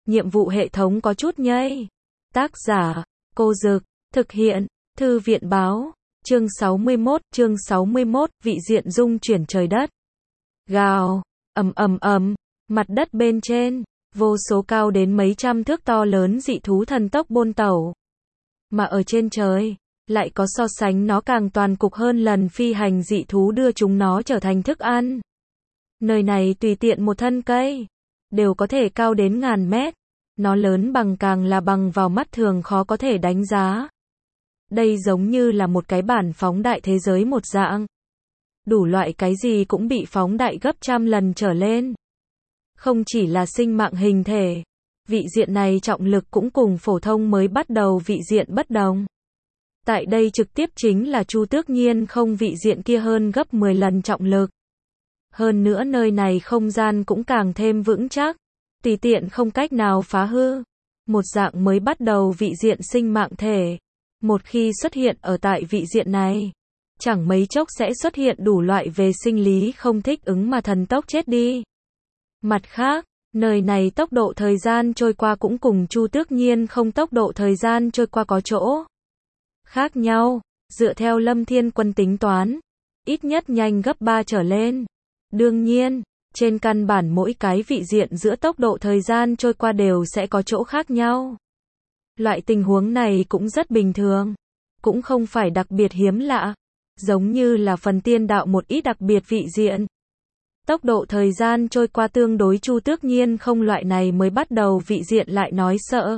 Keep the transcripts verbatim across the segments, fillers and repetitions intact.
nhiệm vụ hệ thống có chút nhây. Tác giả, Cô Dực, thực hiện, Thư viện báo, chương sáu mươi mốt, chương sáu mươi mốt, vị diện dung chuyển trời đất. Gào, ầm ầm ầm, mặt đất bên trên, vô số cao đến mấy trăm thước to lớn dị thú thần tốc bôn tẩu. Mà ở trên trời, lại có so sánh nó càng toàn cục hơn lần phi hành dị thú đưa chúng nó trở thành thức ăn. Nơi này tùy tiện một thân cây, đều có thể cao đến ngàn mét. Nó lớn bằng càng là bằng vào mắt thường khó có thể đánh giá. Đây giống như là một cái bản phóng đại thế giới một dạng. Đủ loại cái gì cũng bị phóng đại gấp trăm lần trở lên. Không chỉ là sinh mạng hình thể, vị diện này trọng lực cũng cùng phổ thông mới bắt đầu vị diện bất đồng. Tại đây trực tiếp chính là Chu Tước Nhiên không vị diện kia hơn gấp mười lần trọng lực. Hơn nữa nơi này không gian cũng càng thêm vững chắc, tùy tiện không cách nào phá hư. Một dạng mới bắt đầu vị diện sinh mạng thể, một khi xuất hiện ở tại vị diện này, chẳng mấy chốc sẽ xuất hiện đủ loại về sinh lý không thích ứng mà thần tốc chết đi. Mặt khác, nơi này tốc độ thời gian trôi qua cũng cùng Chu Tước Nhiên không tốc độ thời gian trôi qua có chỗ khác nhau, dựa theo Lâm Thiên Quân tính toán, ít nhất nhanh gấp ba trở lên. Đương nhiên, trên căn bản mỗi cái vị diện giữa tốc độ thời gian trôi qua đều sẽ có chỗ khác nhau. Loại tình huống này cũng rất bình thường, cũng không phải đặc biệt hiếm lạ, giống như là phần tiên đạo một ít đặc biệt vị diện. Tốc độ thời gian trôi qua tương đối Chu Tước Nhiên không loại này mới bắt đầu vị diện lại nói sợ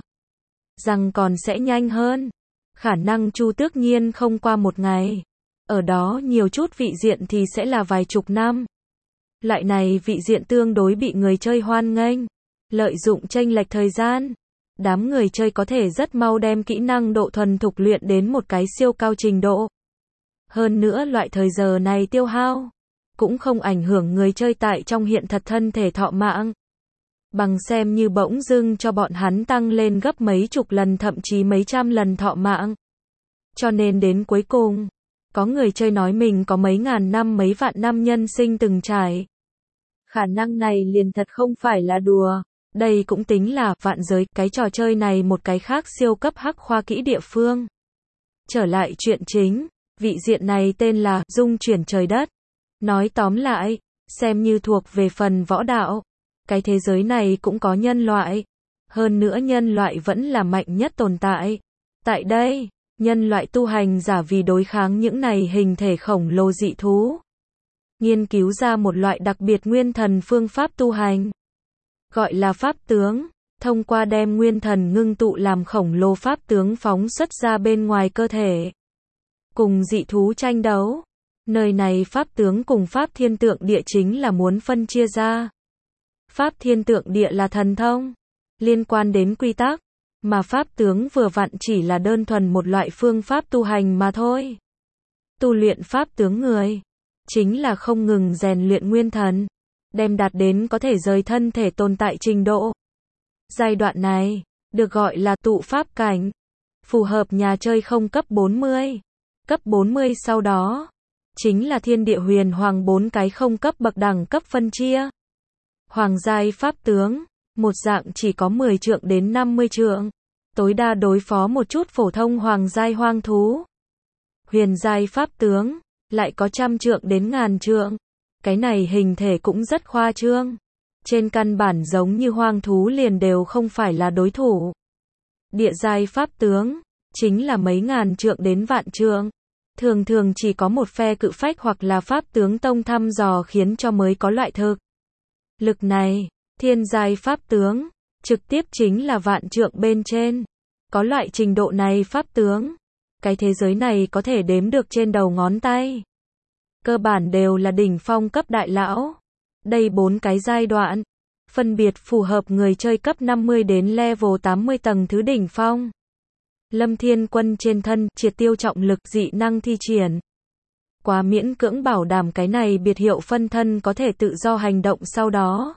rằng còn sẽ nhanh hơn. Khả năng Chu Tước Nhiên không qua một ngày, ở đó nhiều chút vị diện thì sẽ là vài chục năm. Loại này vị diện tương đối bị người chơi hoan nghênh, lợi dụng chênh lệch thời gian. Đám người chơi có thể rất mau đem kỹ năng độ thuần thục luyện đến một cái siêu cao trình độ. Hơn nữa loại thời giờ này tiêu hao cũng không ảnh hưởng người chơi tại trong hiện thật thân thể thọ mạng. Bằng xem như bỗng dưng cho bọn hắn tăng lên gấp mấy chục lần thậm chí mấy trăm lần thọ mạng. Cho nên đến cuối cùng, có người chơi nói mình có mấy ngàn năm mấy vạn năm nhân sinh từng trải. Khả năng này liền thật không phải là đùa. Đây cũng tính là vạn giới, cái trò chơi này một cái khác siêu cấp hắc khoa kỹ địa phương. Trở lại chuyện chính, vị diện này tên là dung chuyển trời đất. Nói tóm lại, xem như thuộc về phần võ đạo. Cái thế giới này cũng có nhân loại. Hơn nữa nhân loại vẫn là mạnh nhất tồn tại. Tại đây, nhân loại tu hành giả vì đối kháng những này hình thể khổng lồ dị thú, nghiên cứu ra một loại đặc biệt nguyên thần phương pháp tu hành. Gọi là pháp tướng, thông qua đem nguyên thần ngưng tụ làm khổng lồ pháp tướng phóng xuất ra bên ngoài cơ thể. Cùng dị thú tranh đấu. Nơi này pháp tướng cùng pháp thiên tượng địa chính là muốn phân chia ra. Pháp thiên tượng địa là thần thông, liên quan đến quy tắc, mà pháp tướng vừa vặn chỉ là đơn thuần một loại phương pháp tu hành mà thôi. Tu luyện pháp tướng người, chính là không ngừng rèn luyện nguyên thần, đem đạt đến có thể rời thân thể tồn tại trình độ. Giai đoạn này, được gọi là tụ pháp cảnh, phù hợp nhà chơi không cấp bốn mươi. Cấp bốn mươi sau đó, chính là thiên địa huyền hoàng bốn cái không cấp bậc đẳng cấp phân chia. Hoàng giai pháp tướng, một dạng chỉ có mười trượng đến năm mươi trượng, tối đa đối phó một chút phổ thông hoàng giai hoang thú. Huyền giai pháp tướng, lại có trăm trượng đến ngàn trượng. Cái này hình thể cũng rất khoa trương. Trên căn bản giống như hoang thú liền đều không phải là đối thủ. Địa giai pháp tướng, chính là mấy ngàn trượng đến vạn trượng. Thường thường chỉ có một phe cự phách hoặc là pháp tướng tông thăm dò khiến cho mới có loại thực lực này. Thiên giai pháp tướng, trực tiếp chính là vạn trượng bên trên. Có loại trình độ này pháp tướng, cái thế giới này có thể đếm được trên đầu ngón tay. Cơ bản đều là đỉnh phong cấp đại lão. Đây bốn cái giai đoạn, phân biệt phù hợp người chơi cấp năm mươi đến level tám mươi tầng thứ đỉnh phong. Lâm Thiên Quân trên thân, triệt tiêu trọng lực dị năng thi triển. Quá miễn cưỡng bảo đảm cái này biệt hiệu phân thân có thể tự do hành động sau đó.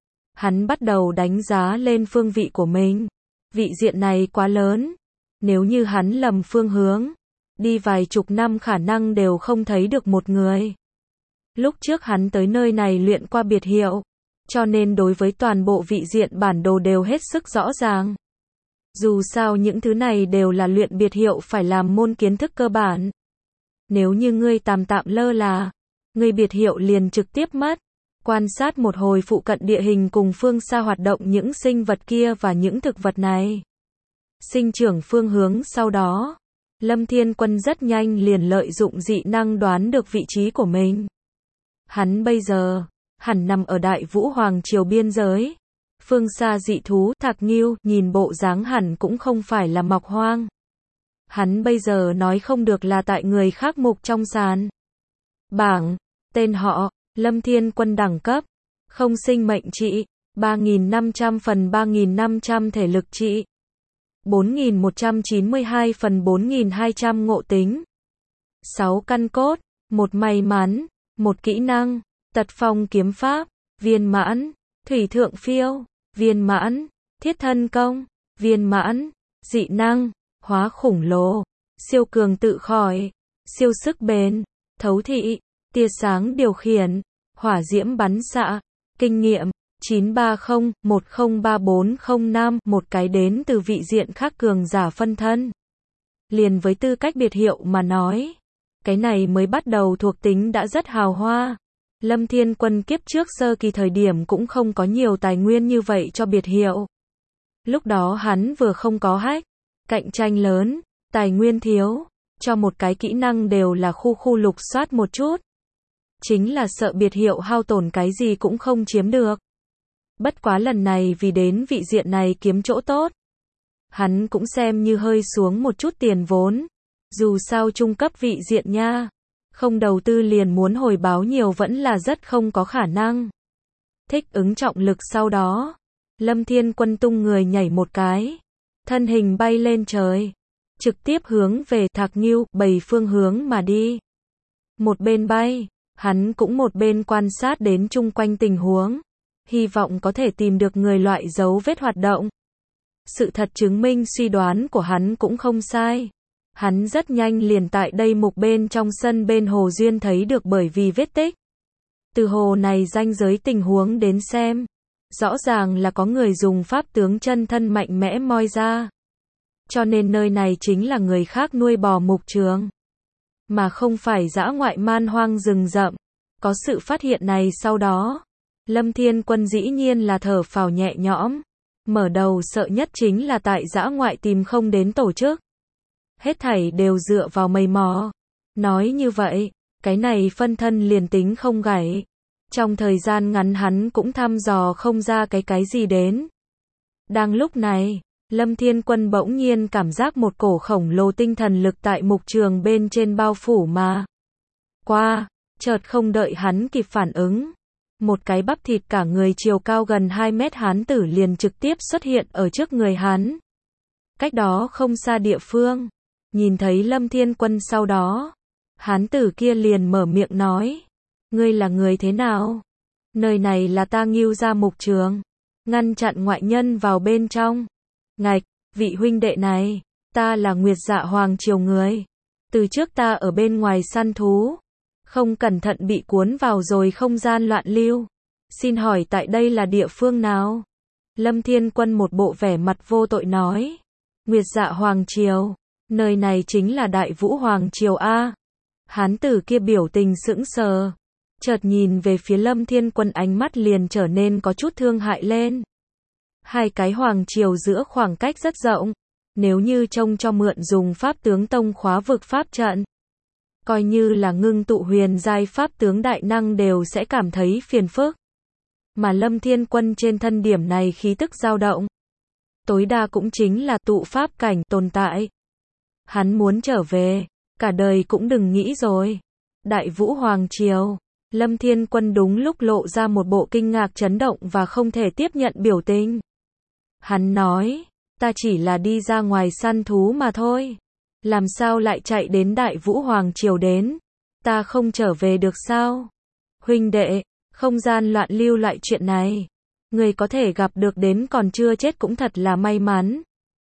Hắn bắt đầu đánh giá lên phương vị của mình. Vị diện này quá lớn. Nếu như hắn lầm phương hướng, đi vài chục năm khả năng đều không thấy được một người. Lúc trước hắn tới nơi này luyện qua biệt hiệu, cho nên đối với toàn bộ vị diện bản đồ đều hết sức rõ ràng. Dù sao những thứ này đều là luyện biệt hiệu phải làm môn kiến thức cơ bản. Nếu như ngươi tạm tạm lơ là, ngươi biệt hiệu liền trực tiếp mất. Quan sát một hồi phụ cận địa hình cùng phương xa hoạt động những sinh vật kia và những thực vật này. Sinh trưởng phương hướng sau đó, Lâm Thiên Quân rất nhanh liền lợi dụng dị năng đoán được vị trí của mình. Hắn bây giờ, hẳn nằm ở Đại Vũ Hoàng Triều biên giới. Phương xa dị thú, Thạc Ngưu, nhìn bộ dáng hẳn cũng không phải là mọc hoang. Hắn bây giờ nói không được là tại người khác mục trong sàn. Bảng, tên họ, Lâm Thiên Quân đẳng cấp, không sinh mệnh trị, ba nghìn năm trăm phần ba nghìn năm trăm thể lực trị, bốn nghìn một trăm chín mươi hai phần bốn nghìn hai trăm ngộ tính, sáu căn cốt, một may mắn, một kỹ năng, tật phong kiếm pháp, viên mãn, thủy thượng phiêu, viên mãn, thiết thân công, viên mãn, dị năng, hóa khủng lồ, siêu cường tự khỏi, siêu sức bền, thấu thị, tia sáng điều khiển, hỏa diễm bắn xạ, kinh nghiệm, chín ba không, một không ba bốn không năm, một cái đến từ vị diện khác cường giả phân thân. Liền với tư cách biệt hiệu mà nói, cái này mới bắt đầu thuộc tính đã rất hào hoa. Lâm Thiên Quân kiếp trước sơ kỳ thời điểm cũng không có nhiều tài nguyên như vậy cho biệt hiệu. Lúc đó hắn vừa không có hack, cạnh tranh lớn, tài nguyên thiếu, cho một cái kỹ năng đều là khu khu lục soát một chút. Chính là sợ biệt hiệu hao tổn cái gì cũng không chiếm được. Bất quá lần này vì đến vị diện này kiếm chỗ tốt, hắn cũng xem như hơi xuống một chút tiền vốn. Dù sao trung cấp vị diện nha, không đầu tư liền muốn hồi báo nhiều vẫn là rất không có khả năng. Thích ứng trọng lực sau đó, Lâm Thiên Quân tung người nhảy một cái, thân hình bay lên trời, trực tiếp hướng về Thạc Ngưu bảy phương hướng mà đi. Một bên bay, hắn cũng một bên quan sát đến chung quanh tình huống, hy vọng có thể tìm được người loại dấu vết hoạt động. Sự thật chứng minh suy đoán của hắn cũng không sai. Hắn rất nhanh liền tại đây mục bên trong sân bên hồ duyên thấy được bởi vì vết tích. Từ hồ này ranh giới tình huống đến xem, rõ ràng là có người dùng pháp tướng chân thân mạnh mẽ moi ra. Cho nên nơi này chính là người khác nuôi bò mục trường, mà không phải dã ngoại man hoang rừng rậm. Có sự phát hiện này sau đó, Lâm Thiên Quân dĩ nhiên là thở phào nhẹ nhõm. Mở đầu sợ nhất chính là tại dã ngoại tìm không đến tổ chức. Hết thảy đều dựa vào mây mò. Nói như vậy, cái này phân thân liền tính không gãy. Trong thời gian ngắn hắn cũng thăm dò không ra cái cái gì đến. Đang lúc này, Lâm Thiên Quân bỗng nhiên cảm giác một cổ khổng lồ tinh thần lực tại mục trường bên trên bao phủ mà qua, chợt không đợi hắn kịp phản ứng. Một cái bắp thịt cả người chiều cao gần hai mét hán tử liền trực tiếp xuất hiện ở trước người hắn. Cách đó không xa địa phương, nhìn thấy Lâm Thiên Quân sau đó, hán tử kia liền mở miệng nói, ngươi là người thế nào? Nơi này là ta Ngưu gia mục trường, ngăn chặn ngoại nhân vào bên trong. Ngạch, vị huynh đệ này, ta là Nguyệt Dạ Hoàng Triều người. Từ trước ta ở bên ngoài săn thú, không cẩn thận bị cuốn vào rồi không gian loạn lưu. Xin hỏi tại đây là địa phương nào? Lâm Thiên Quân một bộ vẻ mặt vô tội nói. Nguyệt Dạ Hoàng Triều, nơi này chính là Đại Vũ Hoàng Triều A. Hán tử kia biểu tình sững sờ, chợt nhìn về phía Lâm Thiên Quân ánh mắt liền trở nên có chút thương hại lên. Hai cái Hoàng Triều giữa khoảng cách rất rộng, nếu như trông cho mượn dùng pháp tướng tông khóa vực pháp trận, coi như là ngưng tụ huyền giai pháp tướng đại năng đều sẽ cảm thấy phiền phức. Mà Lâm Thiên Quân trên thân điểm này khí tức dao động, tối đa cũng chính là tụ pháp cảnh tồn tại. Hắn muốn trở về, cả đời cũng đừng nghĩ rồi. Đại Vũ Hoàng Triều, Lâm Thiên Quân đúng lúc lộ ra một bộ kinh ngạc chấn động và không thể tiếp nhận biểu tình. Hắn nói, ta chỉ là đi ra ngoài săn thú mà thôi. Làm sao lại chạy đến Đại Vũ Hoàng Triều đến? Ta không trở về được sao? Huynh đệ, không gian loạn lưu loại chuyện này, người có thể gặp được đến còn chưa chết cũng thật là may mắn.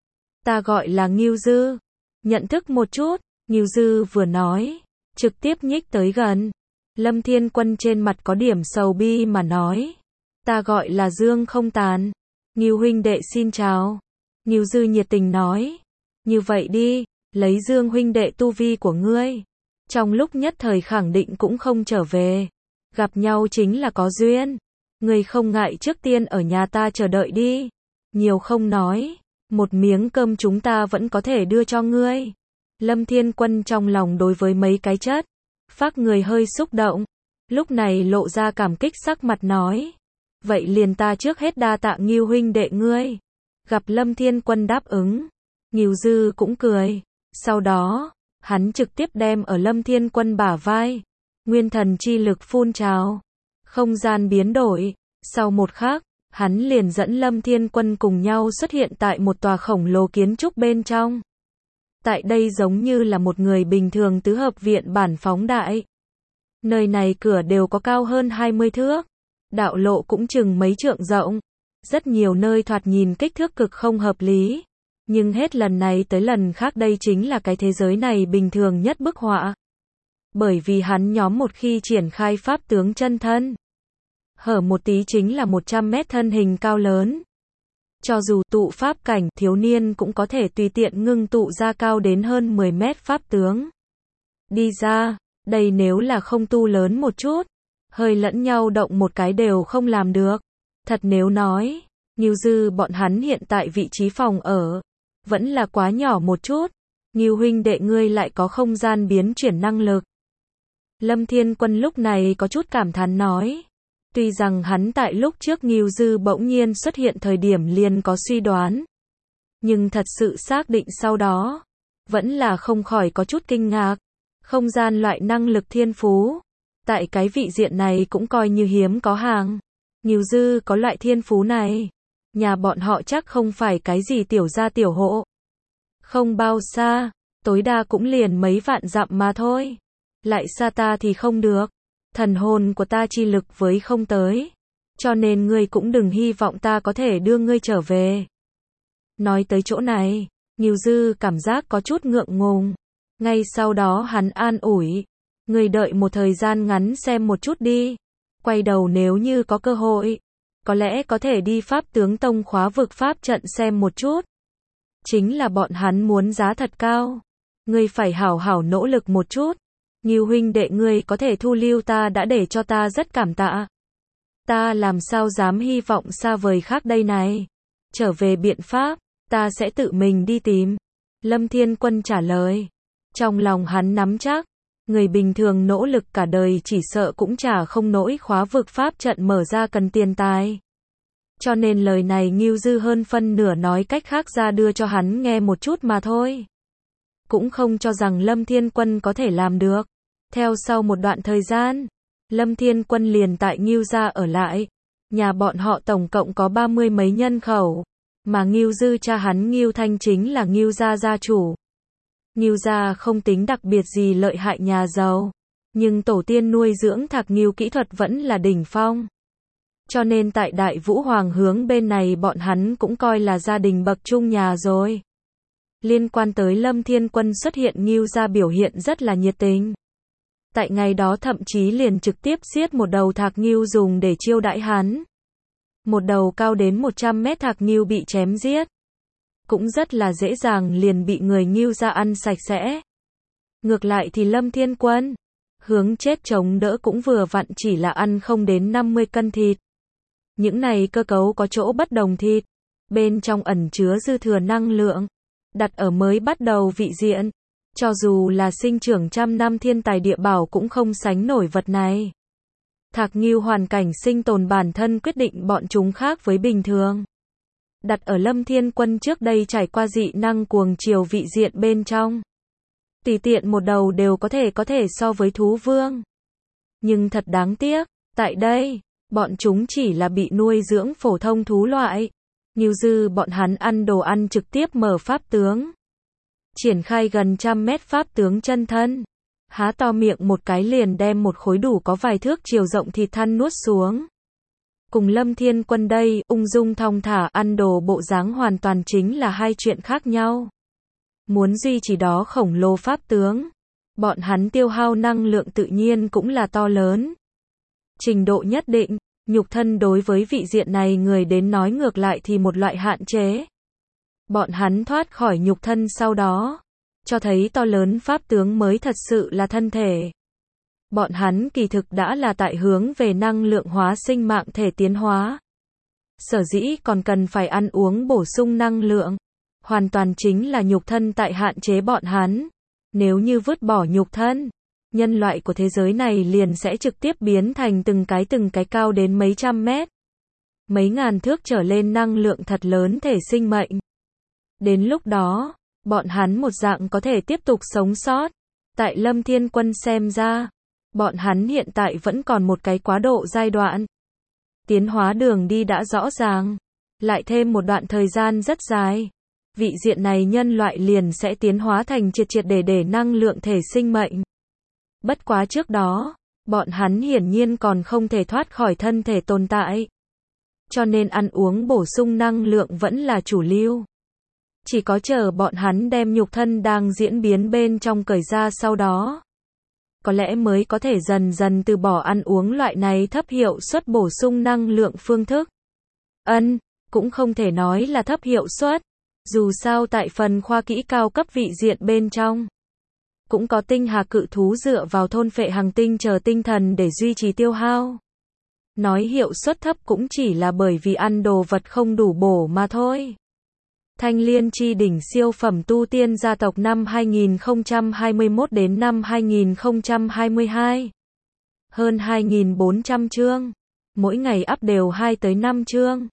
Ta gọi là Ngưu Dư. Nhận thức một chút, Ngưu Dư vừa nói, trực tiếp nhích tới gần. Lâm Thiên Quân trên mặt có điểm sầu bi mà nói. Ta gọi là Dương Không Tàn. Ngưu huynh đệ xin chào. Ngưu Dư nhiệt tình nói. Như vậy đi, lấy Dương huynh đệ tu vi của ngươi. Trong lúc nhất thời khẳng định cũng không trở về. Gặp nhau chính là có duyên. Ngươi không ngại trước tiên ở nhà ta chờ đợi đi. Nhiều không nói. Một miếng cơm chúng ta vẫn có thể đưa cho ngươi. Lâm Thiên Quân trong lòng đối với mấy cái chất phác người hơi xúc động. Lúc này lộ ra cảm kích sắc mặt nói. Vậy liền ta trước hết đa tạ Ngưu huynh đệ ngươi. Gặp Lâm Thiên Quân đáp ứng. Ngưu Dư cũng cười. Sau đó, hắn trực tiếp đem ở Lâm Thiên Quân bả vai. Nguyên thần chi lực phun trào. Không gian biến đổi. Sau một khắc, hắn liền dẫn Lâm Thiên Quân cùng nhau xuất hiện tại một tòa khổng lồ kiến trúc bên trong. Tại đây giống như là một người bình thường tứ hợp viện bản phóng đại. Nơi này cửa đều có cao hơn hai mươi thước. Đạo lộ cũng chừng mấy trượng rộng. Rất nhiều nơi thoạt nhìn kích thước cực không hợp lý. Nhưng hết lần này tới lần khác đây chính là cái thế giới này bình thường nhất bức họa. Bởi vì hắn nhóm một khi triển khai pháp tướng chân thân. Hở một tí chính là một trăm mét thân hình cao lớn. Cho dù tụ pháp cảnh thiếu niên cũng có thể tùy tiện ngưng tụ ra cao đến hơn mười mét pháp tướng. Đi ra, đây nếu là không tu lớn một chút, hơi lẫn nhau động một cái đều không làm được. Thật nếu nói, Ngưu Dư bọn hắn hiện tại vị trí phòng ở, vẫn là quá nhỏ một chút. Ngưu huynh đệ ngươi lại có không gian biến chuyển năng lực. Lâm Thiên Quân lúc này có chút cảm thán nói. Tuy rằng hắn tại lúc trước Ngưu Dư bỗng nhiên xuất hiện thời điểm liền có suy đoán. Nhưng thật sự xác định sau đó, vẫn là không khỏi có chút kinh ngạc. Không gian loại năng lực thiên phú. Tại cái vị diện này cũng coi như hiếm có hàng. Ngưu Dư có loại thiên phú này. Nhà bọn họ chắc không phải cái gì tiểu gia tiểu hộ. Không bao xa, tối đa cũng liền mấy vạn dặm mà thôi. Lại xa ta thì không được. Thần hồn của ta chi lực với không tới. Cho nên ngươi cũng đừng hy vọng ta có thể đưa ngươi trở về. Nói tới chỗ này, Ngưu Dư cảm giác có chút ngượng ngùng. Ngay sau đó hắn an ủi. Ngươi đợi một thời gian ngắn xem một chút đi. Quay đầu nếu như có cơ hội, có lẽ có thể đi Pháp Tướng Tông khóa vực pháp trận xem một chút. Chính là bọn hắn muốn giá thật cao. Ngươi phải hảo hảo nỗ lực một chút. Ngưu huynh đệ ngươi có thể thu lưu ta đã để cho ta rất cảm tạ. Ta làm sao dám hy vọng xa vời khác đây này. Trở về biện pháp, ta sẽ tự mình đi tìm. Lâm Thiên Quân trả lời. Trong lòng hắn nắm chắc. Người bình thường nỗ lực cả đời chỉ sợ cũng chả không nổi khóa vực pháp trận mở ra cần tiền tài. Cho nên lời này Ngưu Dư hơn phân nửa nói cách khác ra đưa cho hắn nghe một chút mà thôi. Cũng không cho rằng Lâm Thiên Quân có thể làm được. Theo sau một đoạn thời gian, Lâm Thiên Quân liền tại Ngưu gia ở lại. Nhà bọn họ tổng cộng có ba mươi mấy nhân khẩu. Mà Ngưu Dư cha hắn Ngưu Thanh chính là Ngưu gia gia chủ. Ngưu gia không tính đặc biệt gì lợi hại nhà giàu, nhưng tổ tiên nuôi dưỡng Thạc Ngưu kỹ thuật vẫn là đỉnh phong. Cho nên tại Đại Vũ Hoàng hướng bên này bọn hắn cũng coi là gia đình bậc trung nhà rồi. Liên quan tới Lâm Thiên Quân xuất hiện Ngưu gia biểu hiện rất là nhiệt tình. Tại ngày đó thậm chí liền trực tiếp giết một đầu Thạc Ngưu dùng để chiêu đãi hắn. Một đầu cao đến một trăm mét Thạc Ngưu bị chém giết. Cũng rất là dễ dàng liền bị người Ngưu gia ăn sạch sẽ. Ngược lại thì Lâm Thiên Quân, hướng chết chống đỡ cũng vừa vặn chỉ là ăn không đến năm mươi cân thịt. Những này cơ cấu có chỗ bất đồng thịt, bên trong ẩn chứa dư thừa năng lượng, đặt ở mới bắt đầu vị diện. Cho dù là sinh trưởng trăm năm thiên tài địa bảo cũng không sánh nổi vật này. Thạc Ngưu hoàn cảnh sinh tồn bản thân quyết định bọn chúng khác với bình thường. Đặt ở Lâm Thiên Quân trước đây trải qua dị năng cuồng chiều vị diện bên trong. Tùy tiện một đầu đều có thể có thể so với thú vương. Nhưng thật đáng tiếc, tại đây, bọn chúng chỉ là bị nuôi dưỡng phổ thông thú loại. Ngưu Dư bọn hắn ăn đồ ăn trực tiếp mở pháp tướng. Triển khai gần trăm mét pháp tướng chân thân. Há to miệng một cái liền đem một khối đủ có vài thước chiều rộng thịt thăn nuốt xuống. Cùng Lâm Thiên Quân đây, ung dung thong thả ăn đồ bộ dáng hoàn toàn chính là hai chuyện khác nhau. Muốn duy trì đó khổng lồ pháp tướng, bọn hắn tiêu hao năng lượng tự nhiên cũng là to lớn. Trình độ nhất định, Nhục thân đối với vị diện này người đến nói ngược lại thì một loại hạn chế. Bọn hắn thoát khỏi nhục thân sau đó, cho thấy to lớn pháp tướng mới thật sự là thân thể. Bọn hắn kỳ thực đã là tại hướng về năng lượng hóa sinh mạng thể tiến hóa. Sở dĩ còn cần phải ăn uống bổ sung năng lượng, hoàn toàn chính là nhục thân tại hạn chế bọn hắn. Nếu như vứt bỏ nhục thân, nhân loại của thế giới này liền sẽ trực tiếp biến thành từng cái từng cái cao đến mấy trăm mét, mấy ngàn thước trở lên năng lượng thật lớn thể sinh mệnh. Đến lúc đó, bọn hắn một dạng có thể tiếp tục sống sót. Tại Lâm Thiên Quân xem ra, bọn hắn hiện tại vẫn còn một cái quá độ giai đoạn. Tiến hóa đường đi đã rõ ràng, lại thêm một đoạn thời gian rất dài, vị diện này nhân loại liền sẽ tiến hóa thành triệt triệt để để năng lượng thể sinh mệnh. Bất quá trước đó, bọn hắn hiển nhiên còn không thể thoát khỏi thân thể tồn tại. Cho nên ăn uống bổ sung năng lượng vẫn là chủ lưu. Chỉ có chờ bọn hắn đem nhục thân đang diễn biến bên trong cởi ra sau đó, có lẽ mới có thể dần dần từ bỏ ăn uống loại này thấp hiệu suất bổ sung năng lượng phương thức. Ân, cũng không thể nói là thấp hiệu suất. Dù sao tại phần khoa kỹ cao cấp vị diện bên trong, cũng có tinh hà cự thú dựa vào thôn phệ hành tinh chờ tinh thần để duy trì tiêu hao. Nói hiệu suất thấp cũng chỉ là bởi vì ăn đồ vật không đủ bổ mà thôi. Thanh Liên chi đỉnh siêu phẩm tu tiên gia tộc năm hai nghìn không trăm hai mươi mốt đến năm hai nghìn không trăm hai mươi hai. Hơn hai nghìn bốn trăm chương. Mỗi ngày up đều hai tới năm chương.